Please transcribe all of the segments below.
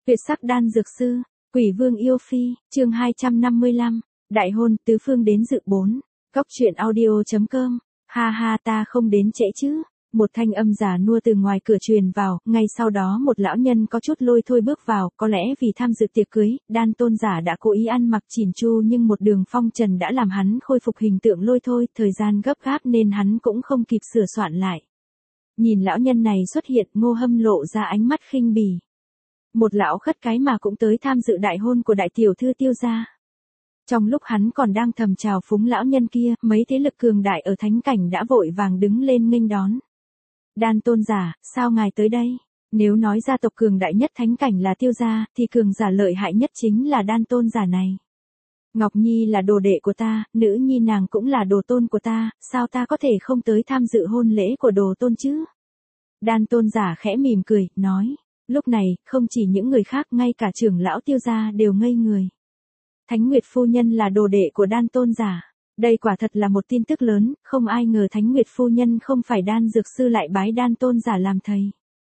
Tuyệt sắc đan dược sư, Quỷ Vương yêu phi, chương 255, đại hôn, tứ phương đến dự 4. Góc truyện audio.com. Ha ha, ta không đến trễ chứ. Một thanh âm già nua từ ngoài cửa truyền vào, ngay sau đó một lão nhân có chút lôi thôi bước vào, có lẽ vì tham dự tiệc cưới, đan tôn giả đã cố ý ăn mặc chỉn chu, nhưng một đường phong trần đã làm hắn khôi phục hình tượng lôi thôi, thời gian gấp gáp nên hắn cũng không kịp sửa soạn lại. Nhìn lão nhân này xuất hiện, Ngô Hâm lộ ra ánh mắt khinh bỉ. Một lão khất cái mà cũng tới tham dự đại hôn của đại tiểu thư Tiêu gia. Trong lúc hắn còn đang thầm chào phúng lão nhân kia, mấy thế lực cường đại ở thánh cảnh đã vội vàng đứng lên nghênh đón. Đan tôn giả, sao ngài tới đây? Nếu nói gia tộc cường đại nhất thánh cảnh là Tiêu gia, thì cường giả lợi hại nhất chính là đan tôn giả này. Ngọc Nhi là đồ đệ của ta, nữ nhi nàng cũng là đồ tôn của ta, sao ta có thể không tới tham dự hôn lễ của đồ tôn chứ? Đan tôn giả khẽ mỉm cười, nói. Lúc này, không chỉ những người khác, ngay cả trưởng lão Tiêu gia đều ngây người. Thánh Nguyệt phu nhân là đồ đệ của đan tôn giả. Đây quả thật là một tin tức lớn, không ai ngờ Thánh Nguyệt phu nhân không phải đan dược sư lại bái đan tôn giả làm thầy.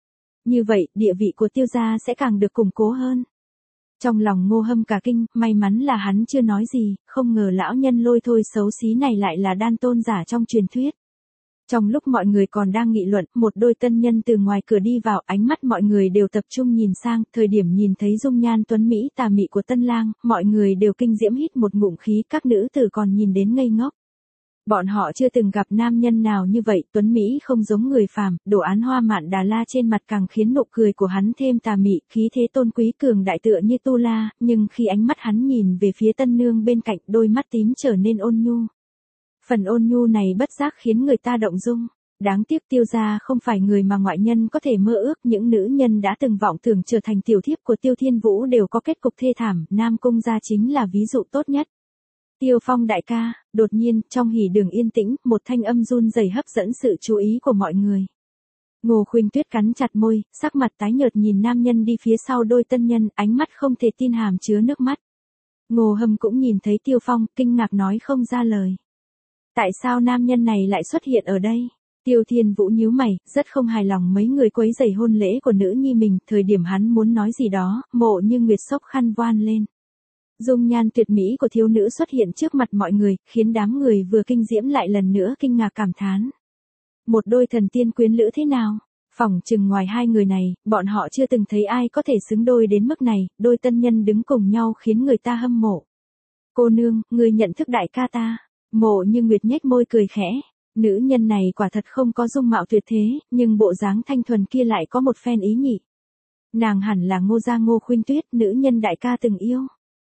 Như vậy, địa vị của Tiêu gia sẽ càng được củng cố hơn. Trong lòng Ngô Hâm cả kinh, may mắn là hắn chưa nói gì, không ngờ lão nhân lôi thôi xấu xí này lại là đan tôn giả trong truyền thuyết. Trong lúc mọi người còn đang nghị luận, một đôi tân nhân từ ngoài cửa đi vào, ánh mắt mọi người đều tập trung nhìn sang, thời điểm nhìn thấy dung nhan tuấn mỹ tà mị của tân lang, mọi người đều kinh diễm hít một ngụm khí, các nữ tử còn nhìn đến ngây ngốc. Bọn họ chưa từng gặp nam nhân nào như vậy, tuấn mỹ không giống người phàm, đồ án hoa mạn đà la trên mặt càng khiến nụ cười của hắn thêm tà mị, khí thế tôn quý cường đại tựa như tu la, nhưng khi ánh mắt hắn nhìn về phía tân nương bên cạnh, đôi mắt tím trở nên ôn nhu. Phần ôn nhu này bất giác khiến người ta động dung. Đáng tiếc Tiêu gia không phải người mà ngoại nhân có thể mơ ước, những nữ nhân đã từng vọng tưởng trở thành tiểu thiếp của Tiêu Thiên Vũ đều có kết cục thê thảm, Nam Cung gia chính là ví dụ tốt nhất. Tiêu Phong đại ca, đột nhiên, trong hỉ đường yên tĩnh, một thanh âm run rẩy hấp dẫn sự chú ý của mọi người. Ngô Khuynh Tuyết cắn chặt môi, sắc mặt tái nhợt nhìn nam nhân đi phía sau đôi tân nhân, ánh mắt không thể tin hàm chứa nước mắt. Ngô Hâm cũng nhìn thấy Tiêu Phong, kinh ngạc nói không ra lời. Tại sao nam nhân này lại xuất hiện ở đây? Tiêu Thiên Vũ nhíu mày, rất không hài lòng mấy người quấy rầy hôn lễ của nữ nhi mình, thời điểm hắn muốn nói gì đó, Mộ Như Nguyệt xốc khăn voan lên. Dung nhan tuyệt mỹ của thiếu nữ xuất hiện trước mặt mọi người, khiến đám người vừa kinh diễm lại lần nữa kinh ngạc cảm thán. Một đôi thần tiên quyến lữ thế nào? Phỏng chừng ngoài hai người này, bọn họ chưa từng thấy ai có thể xứng đôi đến mức này, đôi tân nhân đứng cùng nhau khiến người ta hâm mộ. Cô nương, người nhận thức đại ca ta. Mộ Như Nguyệt nhếch môi cười khẽ, nữ nhân này quả thật không có dung mạo tuyệt thế, nhưng bộ dáng thanh thuần kia lại có một phen ý nhị. Nàng hẳn là Ngô gia Ngô Khuynh Tuyết, nữ nhân đại ca từng yêu.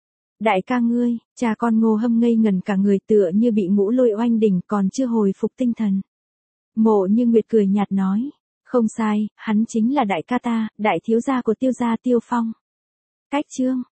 Đại ca ngươi, cha con Ngô Hâm ngây ngần cả người tựa như bị ngũ lôi oanh đỉnh còn chưa hồi phục tinh thần. Mộ Như Nguyệt cười nhạt nói, không sai, hắn chính là đại ca ta, đại thiếu gia của Tiêu gia Tiêu Phong. Cách chương.